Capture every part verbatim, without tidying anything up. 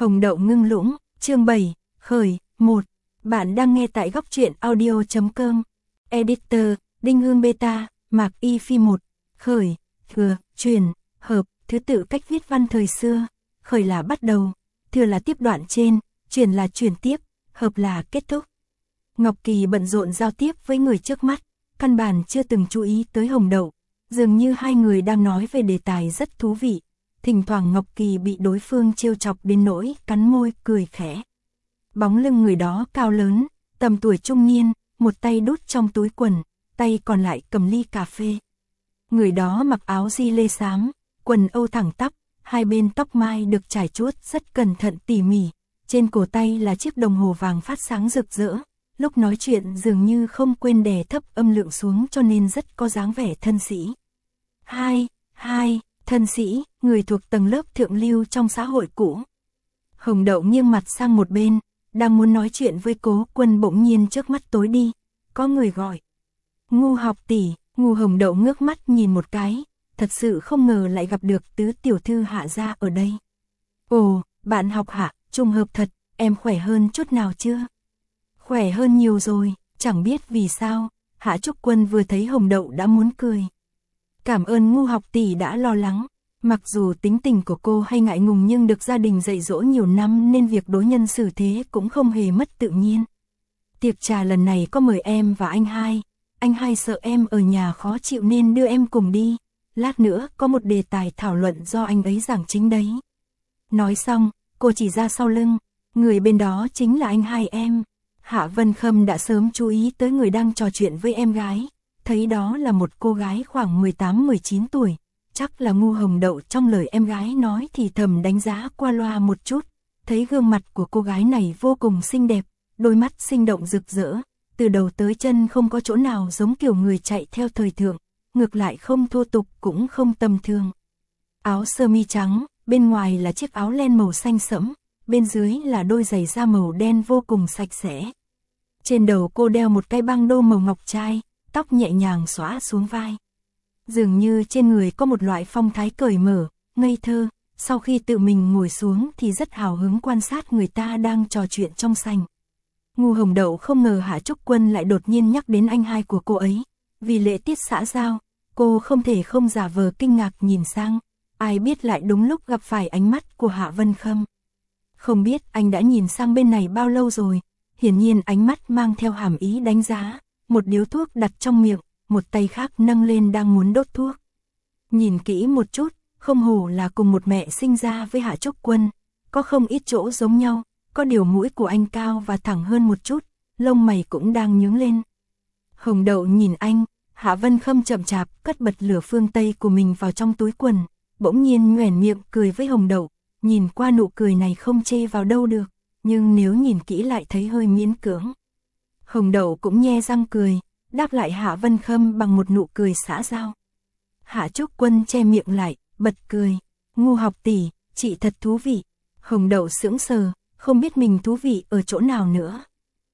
Hồng đậu ngưng lũng, chương bảy, khởi, một. Bạn đang nghe tại góc truyện audio chấm com. Editor, Đinh Hương Beta, Mạc Y Phi một. Khởi, thừa, truyền, hợp, thứ tự cách viết văn thời xưa. Khởi là bắt đầu, thừa là tiếp đoạn trên, truyền là truyền tiếp, hợp là kết thúc. Ngọc Kỳ bận rộn giao tiếp với người trước mắt, căn bản chưa từng chú ý tới Hồng đậu. Dường như hai người đang nói về đề tài rất thú vị. Thỉnh thoảng Ngọc Kỳ bị đối phương trêu chọc đến nỗi cắn môi cười khẽ. Bóng lưng người đó cao lớn, tầm tuổi trung niên, một tay đút trong túi quần, tay còn lại cầm ly cà phê. Người đó mặc áo di lê xám, quần âu thẳng tắp, hai bên tóc mai được trải chuốt rất cẩn thận tỉ mỉ. Trên cổ tay là chiếc đồng hồ vàng phát sáng rực rỡ. Lúc nói chuyện dường như không quên đè thấp âm lượng xuống cho nên rất có dáng vẻ thân sĩ. Hai, hai, thân sĩ, người thuộc tầng lớp thượng lưu trong xã hội cũ. Hồng đậu nghiêng mặt sang một bên, đang muốn nói chuyện với Cố Quân bỗng nhiên trước mắt tối đi. Có người gọi. Ngu học tỷ, ngu Hồng đậu ngước mắt nhìn một cái, thật sự không ngờ lại gặp được tứ tiểu thư Hạ gia ở đây. Ồ, bạn học Hạ, trùng hợp thật, em khỏe hơn chút nào chưa? Khỏe hơn nhiều rồi, chẳng biết vì sao, Hạ Trúc Quân vừa thấy Hồng đậu đã muốn cười. Cảm ơn ngu học tỷ đã lo lắng, mặc dù tính tình của cô hay ngại ngùng nhưng được gia đình dạy dỗ nhiều năm nên việc đối nhân xử thế cũng không hề mất tự nhiên. Tiệc trà lần này có mời em và anh hai, anh hai sợ em ở nhà khó chịu nên đưa em cùng đi, lát nữa có một đề tài thảo luận do anh ấy giảng chính đấy. Nói xong, cô chỉ ra sau lưng, người bên đó chính là anh hai em. Hạ Vân Khâm đã sớm chú ý tới người đang trò chuyện với em gái, thấy đó là một cô gái khoảng mười tám mười chín tuổi, chắc là ngu Hồng đậu trong lời em gái nói thì thầm đánh giá qua loa một chút, thấy gương mặt của cô gái này vô cùng xinh đẹp, đôi mắt sinh động rực rỡ, từ đầu tới chân không có chỗ nào giống kiểu người chạy theo thời thượng, ngược lại không thô tục cũng không tầm thường. Áo sơ mi trắng, bên ngoài là chiếc áo len màu xanh sẫm, bên dưới là đôi giày da màu đen vô cùng sạch sẽ. Trên đầu cô đeo một cái băng đô màu ngọc trai, tóc nhẹ nhàng xõa xuống vai. Dường như trên người có một loại phong thái cởi mở, ngây thơ, sau khi tự mình ngồi xuống thì rất hào hứng quan sát người ta đang trò chuyện trong sảnh. Ngu Hồng đậu không ngờ Hạ Trúc Quân lại đột nhiên nhắc đến anh hai của cô ấy. Vì lễ tiết xã giao, cô không thể không giả vờ kinh ngạc nhìn sang, ai biết lại đúng lúc gặp phải ánh mắt của Hạ Vân Khâm. Không biết anh đã nhìn sang bên này bao lâu rồi, hiển nhiên ánh mắt mang theo hàm ý đánh giá, một điếu thuốc đặt trong miệng, một tay khác nâng lên đang muốn đốt thuốc. Nhìn kỹ một chút, không hổ là cùng một mẹ sinh ra với Hạ Trúc Quân, có không ít chỗ giống nhau, có điều mũi của anh cao và thẳng hơn một chút, lông mày cũng đang nhướng lên. Hồng đậu nhìn anh, Hạ Vân Khâm chậm chạp cất bật lửa phương Tây của mình vào trong túi quần, bỗng nhiên nhoẻn miệng cười với Hồng đậu, nhìn qua nụ cười này không chê vào đâu được, nhưng nếu nhìn kỹ lại thấy hơi miễn cưỡng. Hồng đậu cũng nhe răng cười, đáp lại Hạ Vân Khâm bằng một nụ cười xã giao. Hạ Trúc Quân che miệng lại, bật cười, ngu học tỷ, chị thật thú vị. Hồng đậu sững sờ, không biết mình thú vị ở chỗ nào nữa.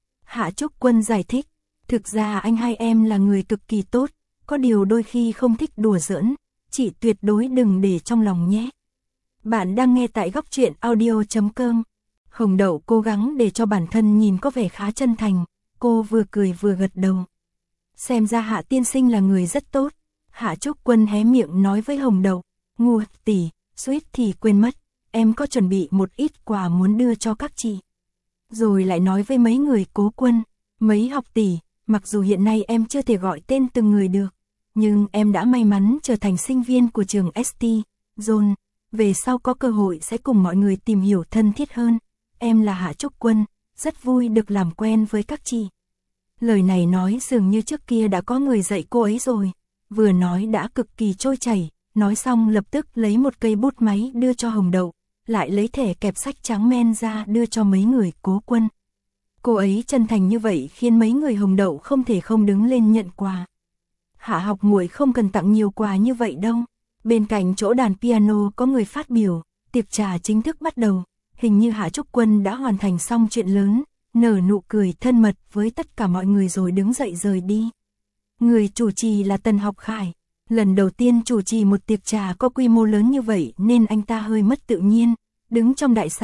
Hạ Trúc Quân giải thích, thực ra anh hai em là người cực kỳ tốt, có điều đôi khi không thích đùa giỡn, chị tuyệt đối đừng để trong lòng nhé. Bạn đang nghe tại góc truyện audio chấm com. Hồng đậu cố gắng để cho bản thân nhìn có vẻ khá chân thành, cô vừa cười vừa gật đầu. Xem ra Hạ tiên sinh là người rất tốt. Hạ Trúc Quân hé miệng nói với Hồng đậu, ngu tỷ, suýt thì quên mất, em có chuẩn bị một ít quà muốn đưa cho các chị. Rồi lại nói với mấy người Cố Quân, mấy học tỷ, mặc dù hiện nay em chưa thể gọi tên từng người được, nhưng em đã may mắn trở thành sinh viên của trường ét tê, John, về sau có cơ hội sẽ cùng mọi người tìm hiểu thân thiết hơn. Em là Hạ Trúc Quân, rất vui được làm quen với các chị. Lời này nói dường như trước kia đã có người dạy cô ấy rồi, vừa nói đã cực kỳ trôi chảy, nói xong lập tức lấy một cây bút máy đưa cho Hồng đậu, lại lấy thẻ kẹp sách trắng men ra đưa cho mấy người Cố Quân. Cô ấy chân thành như vậy khiến mấy người Hồng đậu không thể không đứng lên nhận quà. Hạ học muội không cần tặng nhiều quà như vậy đâu. Bên cạnh chỗ đàn piano có người phát biểu, tiệc trà chính thức bắt đầu, hình như Hạ Trúc Quân đã hoàn thành xong chuyện lớn, nở nụ cười thân mật với tất cả mọi người rồi đứng dậy rời đi. Người chủ trì là Tần Học Khải, lần đầu tiên chủ trì một tiệc trà có quy mô lớn như vậy nên anh ta hơi mất tự nhiên, đứng trong đại sảnh,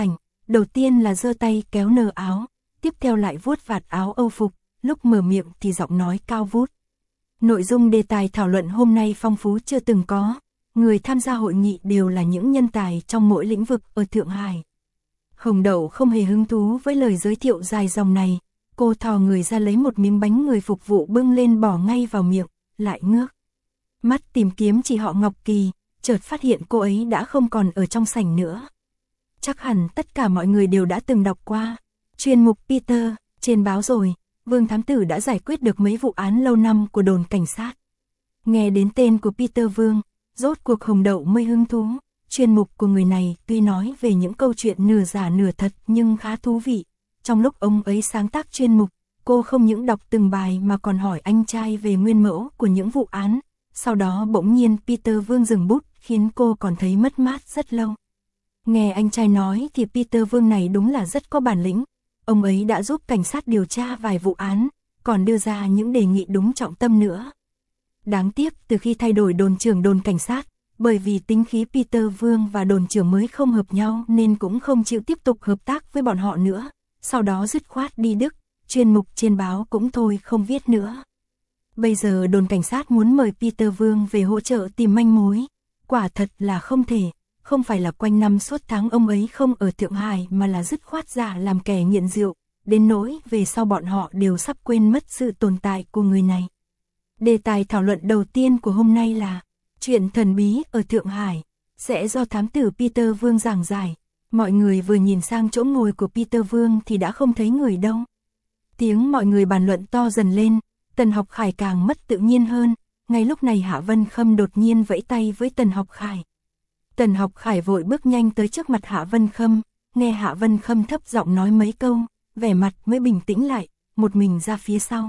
đầu tiên là giơ tay kéo nơ áo, tiếp theo lại vuốt vạt áo Âu phục, lúc mở miệng thì giọng nói cao vút. Nội dung đề tài thảo luận hôm nay phong phú chưa từng có, người tham gia hội nghị đều là những nhân tài trong mỗi lĩnh vực ở Thượng Hải. Hồng Đậu không hề hứng thú với lời giới thiệu dài dòng này, cô thò người ra lấy một miếng bánh người phục vụ bưng lên bỏ ngay vào miệng, lại ngước mắt tìm kiếm chị họ Ngọc Kỳ, chợt phát hiện cô ấy đã không còn ở trong sảnh nữa. Chắc hẳn tất cả mọi người đều đã từng đọc qua chuyên mục Peter trên báo rồi, Vương thám tử đã giải quyết được mấy vụ án lâu năm của đồn cảnh sát. Nghe đến tên của Peter Vương, rốt cuộc Hồng Đậu mới hứng thú. Chuyên mục của người này tuy nói về những câu chuyện nửa giả nửa thật nhưng khá thú vị. Trong lúc ông ấy sáng tác chuyên mục, cô không những đọc từng bài mà còn hỏi anh trai về nguyên mẫu của những vụ án. Sau đó bỗng nhiên Peter Vương dừng bút khiến cô còn thấy mất mát rất lâu. Nghe anh trai nói thì Peter Vương này đúng là rất có bản lĩnh. Ông ấy đã giúp cảnh sát điều tra vài vụ án, còn đưa ra những đề nghị đúng trọng tâm nữa. Đáng tiếc từ khi thay đổi đồn trưởng đồn cảnh sát, bởi vì tính khí Peter Vương và đồn trưởng mới không hợp nhau nên cũng không chịu tiếp tục hợp tác với bọn họ nữa. Sau đó dứt khoát đi Đức, chuyên mục trên báo cũng thôi không viết nữa. Bây giờ đồn cảnh sát muốn mời Peter Vương về hỗ trợ tìm manh mối. Quả thật là không thể, không phải là quanh năm suốt tháng ông ấy không ở Thượng Hải mà là dứt khoát giả làm kẻ nghiện rượu, đến nỗi về sau bọn họ đều sắp quên mất sự tồn tại của người này. Đề tài thảo luận đầu tiên của hôm nay là chuyện thần bí ở Thượng Hải, sẽ do thám tử Peter Vương giảng giải. Mọi người vừa nhìn sang chỗ ngồi của Peter Vương thì đã không thấy người đâu. Tiếng mọi người bàn luận to dần lên, Tần Học Khải càng mất tự nhiên hơn. Ngay lúc này Hạ Vân Khâm đột nhiên vẫy tay với Tần Học Khải. Tần Học Khải vội bước nhanh tới trước mặt Hạ Vân Khâm, nghe Hạ Vân Khâm thấp giọng nói mấy câu, vẻ mặt mới bình tĩnh lại, một mình ra phía sau.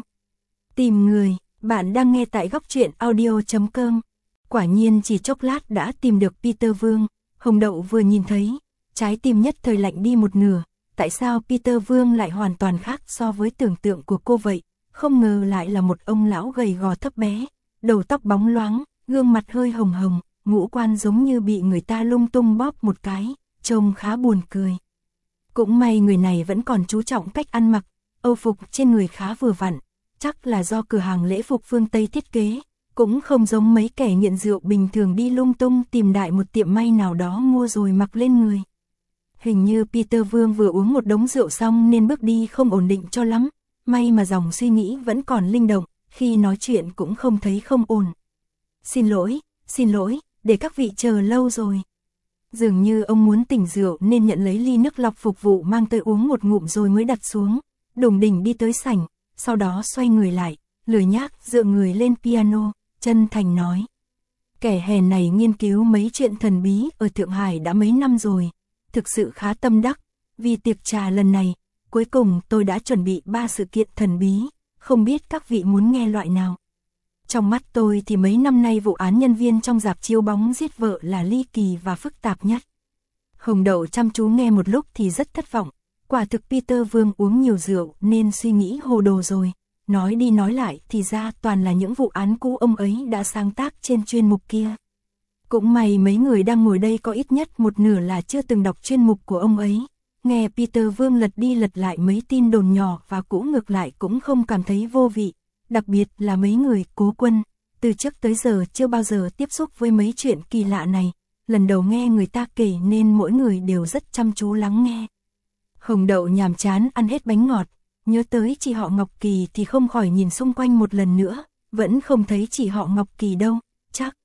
Tìm người, bạn đang nghe tại góc truyện audio chấm com. Quả nhiên chỉ chốc lát đã tìm được Peter Vương. Hồng Đậu vừa nhìn thấy, trái tim nhất thời lạnh đi một nửa. Tại sao Peter Vương lại hoàn toàn khác so với tưởng tượng của cô vậy? Không ngờ lại là một ông lão gầy gò thấp bé, đầu tóc bóng loáng, gương mặt hơi hồng hồng, ngũ quan giống như bị người ta lung tung bóp một cái, trông khá buồn cười. Cũng may người này vẫn còn chú trọng cách ăn mặc, âu phục trên người khá vừa vặn, chắc là do cửa hàng lễ phục phương Tây thiết kế, cũng không giống mấy kẻ nghiện rượu bình thường đi lung tung tìm đại một tiệm may nào đó mua rồi mặc lên người. Hình như Peter Vương vừa uống một đống rượu xong nên bước đi không ổn định cho lắm, may mà dòng suy nghĩ vẫn còn linh động, khi nói chuyện cũng không thấy không ổn. Xin lỗi, xin lỗi, để các vị chờ lâu rồi. Dường như ông muốn tỉnh rượu nên nhận lấy ly nước lọc phục vụ mang tới uống một ngụm rồi mới đặt xuống, đùng đỉnh đi tới sảnh, sau đó xoay người lại, lười nhác dựa người lên piano, chân thành nói. Kẻ hèn này nghiên cứu mấy chuyện thần bí ở Thượng Hải đã mấy năm rồi, thực sự khá tâm đắc, vì tiệc trà lần này, cuối cùng tôi đã chuẩn bị ba sự kiện thần bí, không biết các vị muốn nghe loại nào. Trong mắt tôi thì mấy năm nay vụ án nhân viên trong rạp chiếu bóng giết vợ là ly kỳ và phức tạp nhất. Hồng Đậu chăm chú nghe một lúc thì rất thất vọng, quả thực Peter Vương uống nhiều rượu nên suy nghĩ hồ đồ rồi, nói đi nói lại thì ra toàn là những vụ án cũ ông ấy đã sáng tác trên chuyên mục kia. Cũng may mấy người đang ngồi đây có ít nhất một nửa là chưa từng đọc chuyên mục của ông ấy, nghe Peter Vương lật đi lật lại mấy tin đồn nhỏ và cũ ngược lại cũng không cảm thấy vô vị. Đặc biệt là mấy người Cố Quân, từ trước tới giờ chưa bao giờ tiếp xúc với mấy chuyện kỳ lạ này, lần đầu nghe người ta kể nên mỗi người đều rất chăm chú lắng nghe. Hồng Đậu nhàm chán ăn hết bánh ngọt, nhớ tới chị họ Ngọc Kỳ thì không khỏi nhìn xung quanh một lần nữa, vẫn không thấy chị họ Ngọc Kỳ đâu, chắc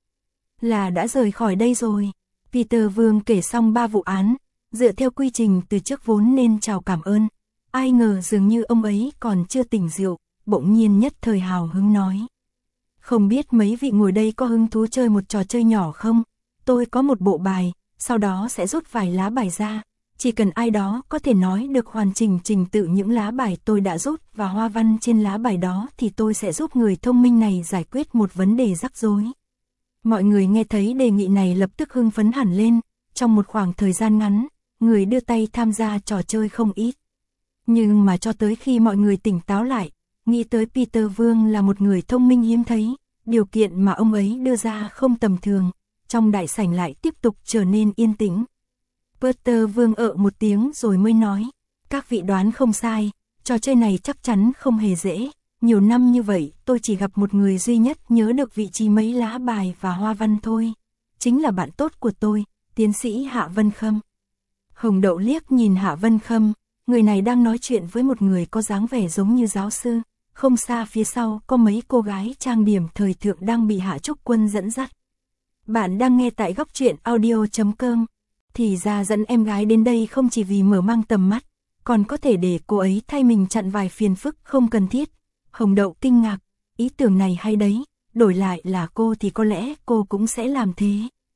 là đã rời khỏi đây rồi. Peter Vương kể xong ba vụ án, dựa theo quy trình từ trước vốn nên chào cảm ơn, ai ngờ dường như ông ấy còn chưa tỉnh rượu. Bỗng nhiên nhất thời hào hứng nói. Không biết mấy vị ngồi đây có hứng thú chơi một trò chơi nhỏ không? Tôi có một bộ bài, sau đó sẽ rút vài lá bài ra. Chỉ cần ai đó có thể nói được hoàn chỉnh trình tự những lá bài tôi đã rút và hoa văn trên lá bài đó thì tôi sẽ giúp người thông minh này giải quyết một vấn đề rắc rối. Mọi người nghe thấy đề nghị này lập tức hưng phấn hẳn lên. Trong một khoảng thời gian ngắn, người đưa tay tham gia trò chơi không ít. Nhưng mà cho tới khi mọi người tỉnh táo lại, nghĩ tới Peter Vương là một người thông minh hiếm thấy, điều kiện mà ông ấy đưa ra không tầm thường, trong đại sảnh lại tiếp tục trở nên yên tĩnh. Peter Vương ợ một tiếng rồi mới nói, các vị đoán không sai, trò chơi này chắc chắn không hề dễ, nhiều năm như vậy tôi chỉ gặp một người duy nhất nhớ được vị trí mấy lá bài và hoa văn thôi, chính là bạn tốt của tôi, tiến sĩ Hạ Vân Khâm. Hồng Đậu liếc nhìn Hạ Vân Khâm, người này đang nói chuyện với một người có dáng vẻ giống như giáo sư, không xa phía sau có mấy cô gái trang điểm thời thượng đang bị Hạ Trúc Quân dẫn dắt. Bạn đang nghe tại góc truyện audio chấm com. Thì ra dẫn em gái đến đây không chỉ vì mở mang tầm mắt, còn có thể để cô ấy thay mình chặn vài phiền phức không cần thiết. Hồng Đậu kinh ngạc, ý tưởng này hay đấy, đổi lại là cô thì có lẽ cô cũng sẽ làm thế.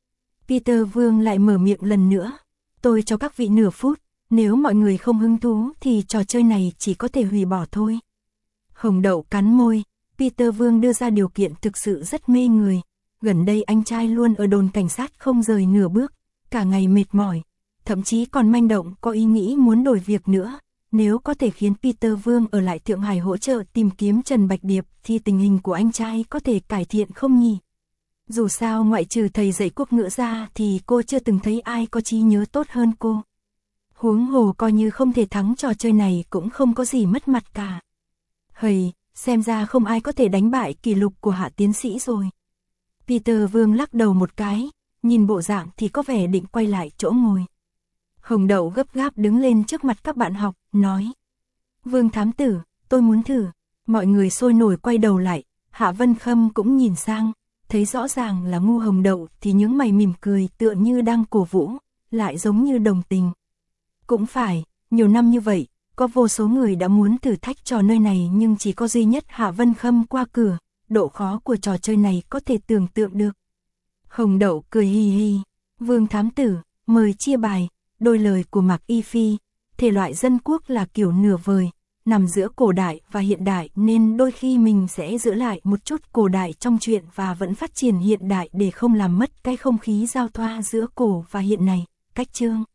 Peter Vương lại mở miệng lần nữa, tôi cho các vị nửa phút, nếu mọi người không hứng thú thì trò chơi này chỉ có thể hủy bỏ thôi. Hồng Đậu cắn môi, Peter Vương đưa ra điều kiện thực sự rất mê người, gần đây anh trai luôn ở đồn cảnh sát không rời nửa bước, cả ngày mệt mỏi, thậm chí còn manh động có ý nghĩ muốn đổi việc nữa. Nếu có thể khiến Peter Vương ở lại Thượng Hải hỗ trợ tìm kiếm Trần Bạch Điệp thì tình hình của anh trai có thể cải thiện không nhỉ? Dù sao ngoại trừ thầy dạy quốc ngữ ra thì cô chưa từng thấy ai có trí nhớ tốt hơn cô. Huống hồ coi như không thể thắng trò chơi này cũng không có gì mất mặt cả. Hầy, xem ra không ai có thể đánh bại kỷ lục của Hạ tiến sĩ rồi. Peter Vương lắc đầu một cái, nhìn bộ dạng thì có vẻ định quay lại chỗ ngồi. Hồng Đậu gấp gáp đứng lên trước mặt các bạn học, nói. Vương thám tử, tôi muốn thử. Mọi người sôi nổi quay đầu lại, Hạ Vân Khâm cũng nhìn sang, thấy rõ ràng là ngu Hồng Đậu thì nhướng mày mỉm cười tựa như đang cổ vũ, lại giống như đồng tình. Cũng phải, nhiều năm như vậy, có vô số người đã muốn thử thách trò nơi này nhưng chỉ có duy nhất Hạ Vân Khâm qua cửa, độ khó của trò chơi này có thể tưởng tượng được. Hồng Đậu cười hì hì, Vương thám tử, mời chia bài. Đôi lời của Mạc Y Phi, thể loại dân quốc là kiểu nửa vời, nằm giữa cổ đại và hiện đại nên đôi khi mình sẽ giữ lại một chút cổ đại trong truyện và vẫn phát triển hiện đại để không làm mất cái không khí giao thoa giữa cổ và hiện này. Cách chương